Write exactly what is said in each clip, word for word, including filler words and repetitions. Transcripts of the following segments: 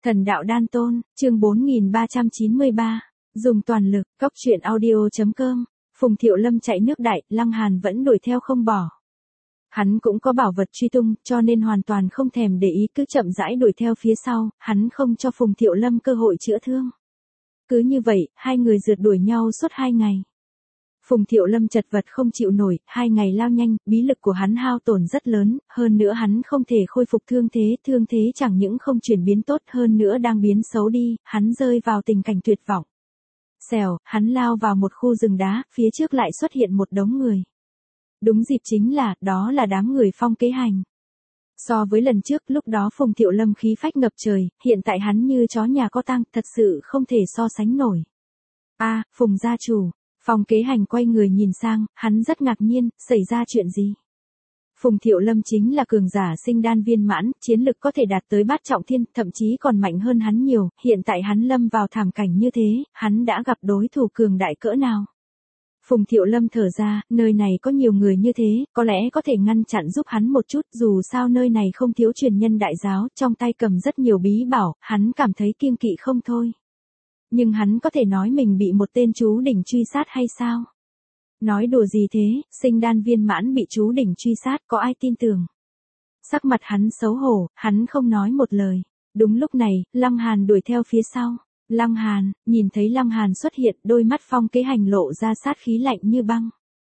Thần đạo đan tôn, chương bốn nghìn ba trăm chín mươi ba, dùng toàn lực, cóc truyện audio.com, Phùng Thiệu Lâm chạy nước đại, Lăng Hàn vẫn đuổi theo không bỏ. Hắn cũng có bảo vật truy tung, cho nên hoàn toàn không thèm để ý, cứ chậm rãi đuổi theo phía sau, hắn không cho Phùng Thiệu Lâm cơ hội chữa thương. Cứ như vậy, hai người rượt đuổi nhau suốt hai ngày. Phùng Thiệu Lâm chật vật không chịu nổi, hai ngày lao nhanh, bí lực của hắn hao tổn rất lớn, hơn nữa hắn không thể khôi phục thương thế, thương thế chẳng những không chuyển biến tốt hơn nữa đang biến xấu đi, hắn rơi vào tình cảnh tuyệt vọng. Xèo, hắn lao vào một khu rừng đá, phía trước lại xuất hiện một đống người. Đúng dịp chính là, đó là đám người Phong Kế Hành. So với lần trước, lúc đó Phùng Thiệu Lâm khí phách ngập trời, hiện tại hắn như chó nhà có tang, thật sự không thể so sánh nổi. A, Phùng gia chủ. Phong Kế Hành quay người nhìn sang, hắn rất ngạc nhiên, xảy ra chuyện gì? Phùng Thiệu Lâm chính là cường giả sinh đan viên mãn, chiến lực có thể đạt tới bát trọng thiên, thậm chí còn mạnh hơn hắn nhiều, hiện tại hắn lâm vào thảm cảnh như thế, hắn đã gặp đối thủ cường đại cỡ nào? Phùng Thiệu Lâm thở ra, nơi này có nhiều người như thế, có lẽ có thể ngăn chặn giúp hắn một chút, dù sao nơi này không thiếu truyền nhân đại giáo, trong tay cầm rất nhiều bí bảo, hắn cảm thấy kiêng kỵ không thôi. Nhưng hắn có thể nói mình bị một tên chú đỉnh truy sát hay sao? Nói đùa gì thế, sinh đan viên mãn bị chú đỉnh truy sát, có ai tin tưởng? Sắc mặt hắn xấu hổ, hắn không nói một lời. Đúng lúc này, Lăng Hàn đuổi theo phía sau. Lăng Hàn, nhìn thấy Lăng Hàn xuất hiện, đôi mắt Phong Kế Hành lộ ra sát khí lạnh như băng.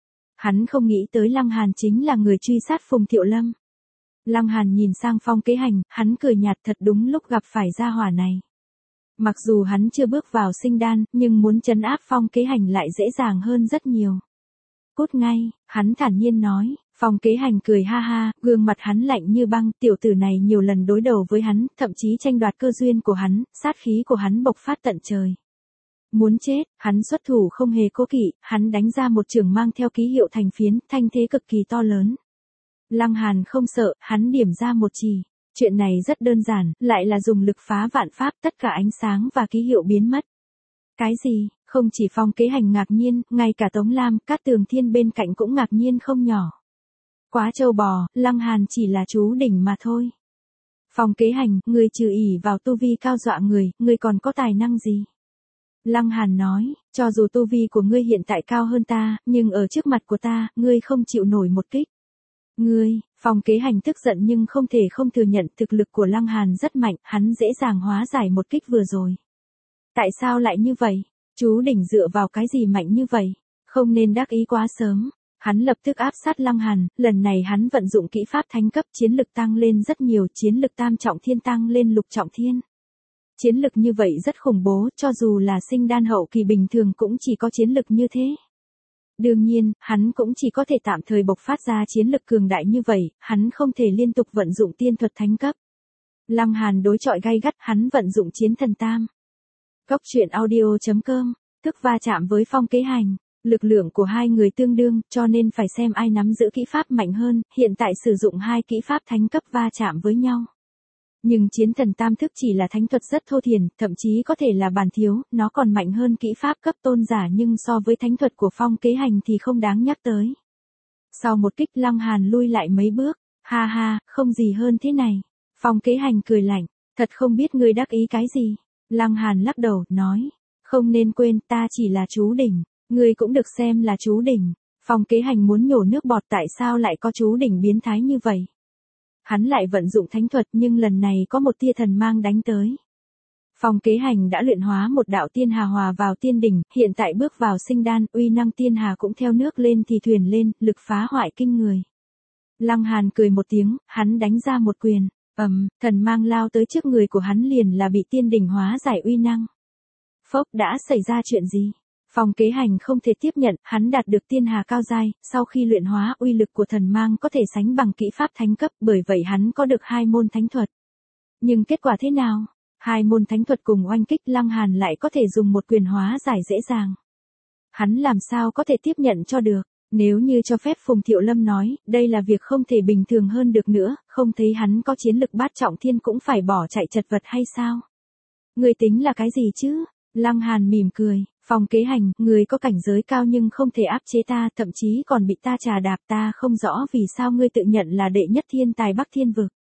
Hắn không nghĩ tới Lăng Hàn chính là người truy sát Phùng Thiệu Lâm. Lăng Hàn nhìn sang Phong Kế Hành, hắn cười nhạt, thật đúng lúc gặp phải gia hỏa này. Mặc dù hắn chưa bước vào sinh đan, nhưng muốn trấn áp Phong Kế Hành lại dễ dàng hơn rất nhiều. Cút ngay, hắn thản nhiên nói. Phong Kế Hành cười ha ha, gương mặt hắn lạnh như băng, tiểu tử này nhiều lần đối đầu với hắn, thậm chí tranh đoạt cơ duyên của hắn, sát khí của hắn bộc phát tận trời. Muốn chết, hắn xuất thủ không hề cố kỵ, hắn đánh ra một chưởng mang theo ký hiệu thành phiến, thanh thế cực kỳ to lớn. Lăng Hàn không sợ, hắn điểm ra một chỉ. Chuyện này rất đơn giản, lại là dùng lực phá vạn pháp, tất cả ánh sáng và ký hiệu biến mất. Cái gì? Không chỉ Phong Kế Hành ngạc nhiên, ngay cả Tống Lam, Cát Tường Thiên bên cạnh cũng ngạc nhiên không nhỏ. Quá trâu bò, Lăng Hàn chỉ là chú đỉnh mà thôi. Phong Kế Hành, người trừ ỷ vào tu vi cao dọa người, người còn có tài năng gì? Lăng Hàn nói, cho dù tu vi của ngươi hiện tại cao hơn ta, nhưng ở trước mặt của ta, ngươi không chịu nổi một kích. Ngươi, Phong Kế Hành tức giận nhưng không thể không thừa nhận thực lực của Lăng Hàn rất mạnh, hắn dễ dàng hóa giải một kích vừa rồi. Tại sao lại như vậy? Chú đỉnh dựa vào cái gì mạnh như vậy? Không nên đắc ý quá sớm. Hắn lập tức áp sát Lăng Hàn, lần này hắn vận dụng kỹ pháp thánh cấp, chiến lực tăng lên rất nhiều, chiến lực tam trọng thiên tăng lên lục trọng thiên. Chiến lực như vậy rất khủng bố, cho dù là sinh đan hậu kỳ bình thường cũng chỉ có chiến lực như thế. Đương nhiên, hắn cũng chỉ có thể tạm thời bộc phát ra chiến lực cường đại như vậy, hắn không thể liên tục vận dụng tiên thuật thánh cấp. Lăng Hàn đối chọi gay gắt, hắn vận dụng chiến thần tam. Cóc truyện audio.com, tức va chạm với Phong Kế Hành. Lực lượng của hai người tương đương, cho nên phải xem ai nắm giữ kỹ pháp mạnh hơn, hiện tại sử dụng hai kỹ pháp thánh cấp va chạm với nhau. Nhưng chiến thần tam thức chỉ là thánh thuật rất thô thiển, thậm chí có thể là bàn thiếu, nó còn mạnh hơn kỹ pháp cấp tôn giả nhưng so với thánh thuật của Phong Kế Hành thì không đáng nhắc tới. Sau một kích Lăng Hàn lui lại mấy bước, ha ha, không gì hơn thế này. Phong Kế Hành cười lạnh, thật không biết ngươi đắc ý cái gì. Lăng Hàn lắc đầu, nói, không nên quên ta chỉ là chú đỉnh. Ngươi cũng được xem là chú đỉnh. Phong Kế Hành muốn nhổ nước bọt, tại sao lại có chú đỉnh biến thái như vậy? Hắn lại vận dụng thánh thuật nhưng lần này có một tia thần mang đánh tới. Phong Kế Hành đã luyện hóa một đạo tiên hà hòa vào tiên đỉnh, hiện tại bước vào sinh đan, uy năng tiên hà cũng theo nước lên thì thuyền lên, lực phá hoại kinh người. Lăng Hàn cười một tiếng, hắn đánh ra một quyền, ầm, thần mang lao tới trước người của hắn liền là bị tiên đỉnh hóa giải uy năng. Phốc, đã xảy ra chuyện gì? Phong Kế Hành không thể tiếp nhận, hắn đạt được tiên hà cao giai, sau khi luyện hóa uy lực của thần mang có thể sánh bằng kỹ pháp thánh cấp, bởi vậy hắn có được hai môn thánh thuật. Nhưng kết quả thế nào? Hai môn thánh thuật cùng oanh kích, Lăng Hàn lại có thể dùng một quyền hóa giải dễ dàng. Hắn làm sao có thể tiếp nhận cho được? Nếu như cho phép Phùng Thiệu Lâm nói, đây là việc không thể bình thường hơn được nữa, không thấy hắn có chiến lực bát trọng thiên cũng phải bỏ chạy chật vật hay sao? Người tính là cái gì chứ? Lăng Hàn mỉm cười, Phong Kế Hành, người có cảnh giới cao nhưng không thể áp chế ta, thậm chí còn bị ta trà đạp, ta không rõ vì sao ngươi tự nhận là đệ nhất thiên tài Bắc Thiên vực.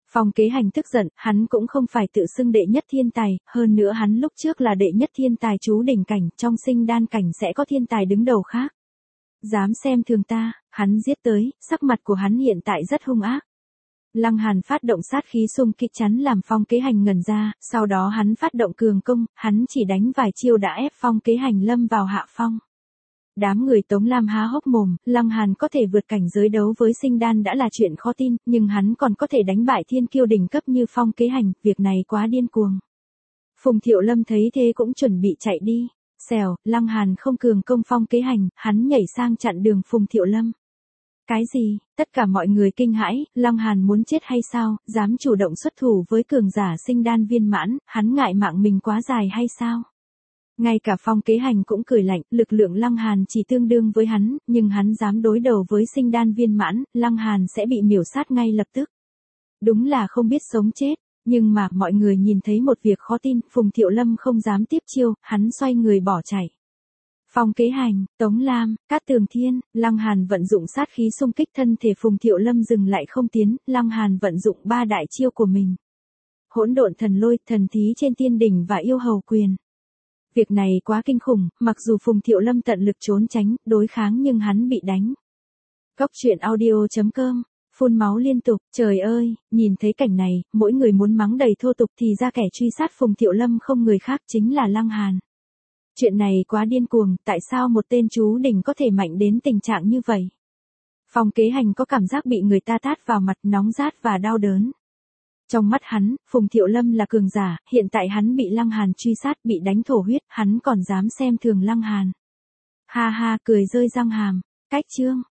Phong Kế Hành tức giận, hắn cũng không phải tự xưng đệ nhất thiên tài, hơn nữa hắn lúc trước là đệ nhất thiên tài chú đỉnh cảnh, trong sinh đan cảnh sẽ có thiên tài đứng đầu khác. Dám xem thường ta, hắn giết tới, sắc mặt của hắn hiện tại rất hung ác. Lăng Hàn phát động sát khí xung kích chắn làm Phong Kế Hành ngẩn ra, sau đó hắn phát động cường công, hắn chỉ đánh vài chiêu đã ép Phong Kế Hành lâm vào hạ phong. Đám người Tống Lam há hốc mồm, Lăng Hàn có thể vượt cảnh giới đấu với sinh đan đã là chuyện khó tin, nhưng hắn còn có thể đánh bại thiên kiêu đỉnh cấp như Phong Kế Hành, việc này quá điên cuồng. Phùng Thiệu Lâm thấy thế cũng chuẩn bị chạy đi. Xèo, Lăng Hàn không cường công Phong Kế Hành, hắn nhảy sang chặn đường Phùng Thiệu Lâm. Cái gì, tất cả mọi người kinh hãi, Lăng Hàn muốn chết hay sao, dám chủ động xuất thủ với cường giả sinh đan viên mãn, hắn ngại mạng mình quá dài hay sao? Ngay cả Phong Kế Hành cũng cười lạnh, lực lượng Lăng Hàn chỉ tương đương với hắn, nhưng hắn dám đối đầu với sinh đan viên mãn, Lăng Hàn sẽ bị miểu sát ngay lập tức. Đúng là không biết sống chết, nhưng mà mọi người nhìn thấy một việc khó tin, Phùng Thiệu Lâm không dám tiếp chiêu, hắn xoay người bỏ chạy. Phong Kế Hành, Tống Lam, Cát Tường Thiên, Lăng Hàn vận dụng sát khí xung kích thân thể Phùng Thiệu Lâm dừng lại không tiến, Lăng Hàn vận dụng ba đại chiêu của mình. Hỗn độn thần lôi, thần thí trên tiên đỉnh và yêu hầu quyền. Việc này quá kinh khủng, mặc dù Phùng Thiệu Lâm tận lực trốn tránh, đối kháng nhưng hắn bị đánh. Cốc truyện audio chấm com, phun máu liên tục, trời ơi, nhìn thấy cảnh này, mỗi người muốn mắng đầy thô tục thì ra kẻ truy sát Phùng Thiệu Lâm không người khác chính là Lăng Hàn. Chuyện này quá điên cuồng, tại sao một tên chú đỉnh có thể mạnh đến tình trạng như vậy? Phong Kế Hành có cảm giác bị người ta tát vào mặt nóng rát và đau đớn. Trong mắt hắn, Phùng Thiệu Lâm là cường giả, hiện tại hắn bị Lăng Hàn truy sát, bị đánh thổ huyết, hắn còn dám xem thường Lăng Hàn. Ha ha, cười rơi răng hàm, cách chương.